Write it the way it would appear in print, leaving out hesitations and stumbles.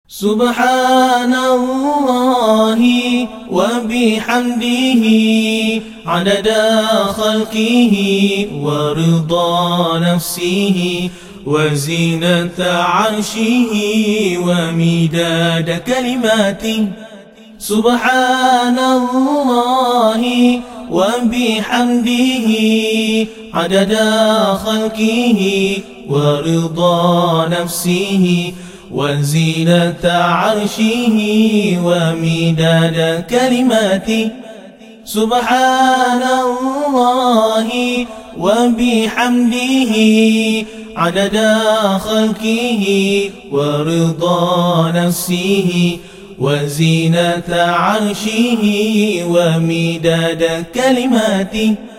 سبحان الله وبحمده عدد خلقه ورضا نفسه وزينة عرشه ومداد كلماته. سبحان الله وبحمده عدد خلقه ورضا نفسه وزينة عرشه ومداد كلماته. سبحان الله وبحمده عدد خلقه ورضا نفسه وزينة عرشه ومداد كلماته.